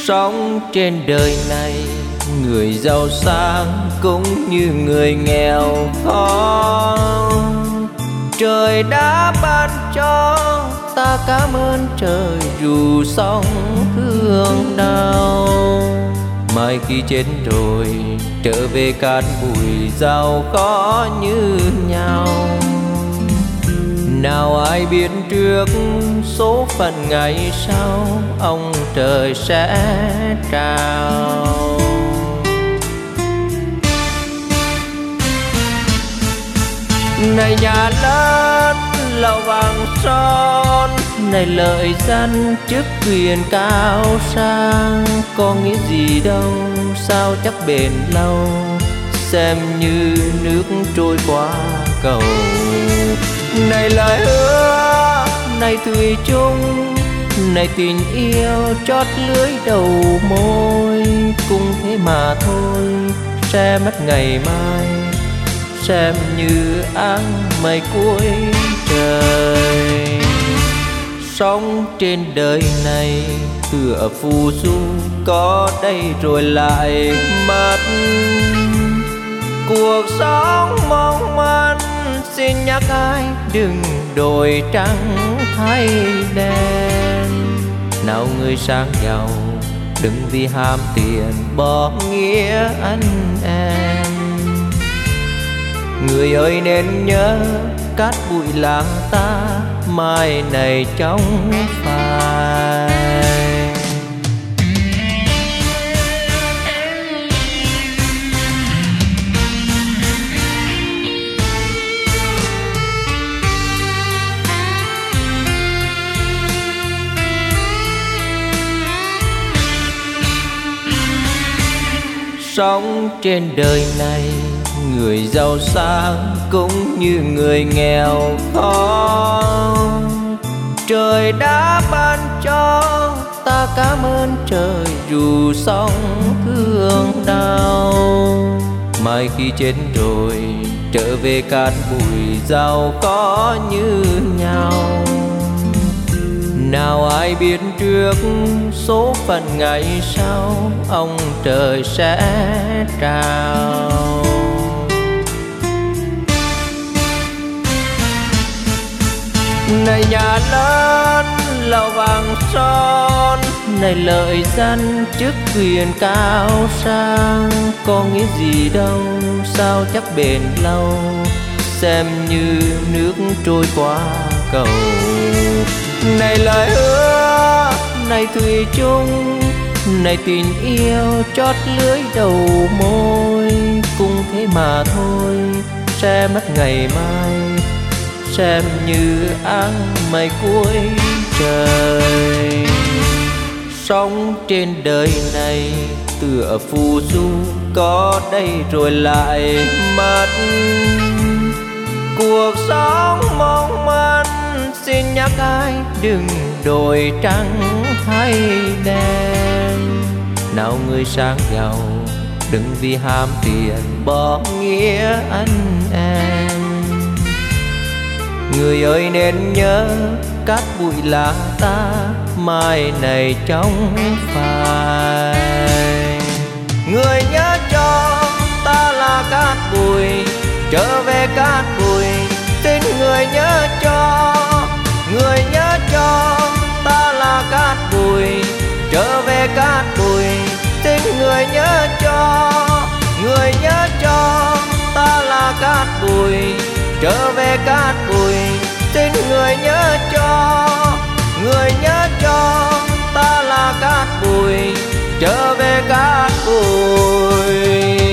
Sống trên đời này, người giàu sang cũng như người nghèo khó. Trời đã ban cho ta cảm ơn trời, dù sóng thương đau. Mai khi chết rồi trở về cát bụi, giàu khó như nhau. Nào ai biết trước số phận ngày sau, ông trời sẽ trao. Này nhà lớn lầu vàng son, này lợi danh chức quyền cao sang, có nghĩa gì đâu sao chắc bền lâu, xem như nước trôi qua cầu. Này lời hứa, này thủy chung, này tình yêu chót lưới đầu môi, cũng thế mà thôi, sẽ mất ngày mai, xem như áng mây cuối trời. Sống trên đời này tựa phù du, có đây rồi lại mất. Cuộc sống mong manh, xin nhắc ai đừng đổi trắng thay đen. Nào người sang giàu đừng vì ham tiền bỏ nghĩa anh em. Người ơi nên nhớ cát bụi là ta, mai này trong phai. Sống trên đời này, người giàu sang cũng như người nghèo khó. Trời đã ban cho ta cảm ơn trời, dù sóng thương đau. Mai khi chết rồi trở về cát bụi, giàu có như nhau. Nào ai biết trước số phận ngày sau, ông trời sẽ trao. Này nhà lớn lầu vàng son, này lợi danh chức quyền cao sang, có nghĩa gì đâu sao chắc bền lâu, xem như nước trôi qua cầu. Này lời hứa, này thủy chung, này tình yêu chót lưới đầu môi, cũng thế mà thôi, sẽ mất ngày mai, xem như áng mây cuối trời. Sống trên đời này tựa phù du, có đây rồi lại mất. Cuộc sống mong manh, xin nhắc ai đừng đổi trắng thay đen. Nào người sang giàu đừng vì ham tiền bỏ nghĩa anh em. Người ơi nên nhớ cát bụi là ta, mai này trong phai. Người nhớ cho ta là cát bụi, trở về cát bụi, xin người nhớ cho. Người nhớ cho ta là cát bụi, trở về cát bụi, xin người nhớ cho. Người nhớ cho ta là cát bụi, trở về cát bụi, xin người nhớ cho. Người nhớ cho ta là cát bụi, trở về cát bụi.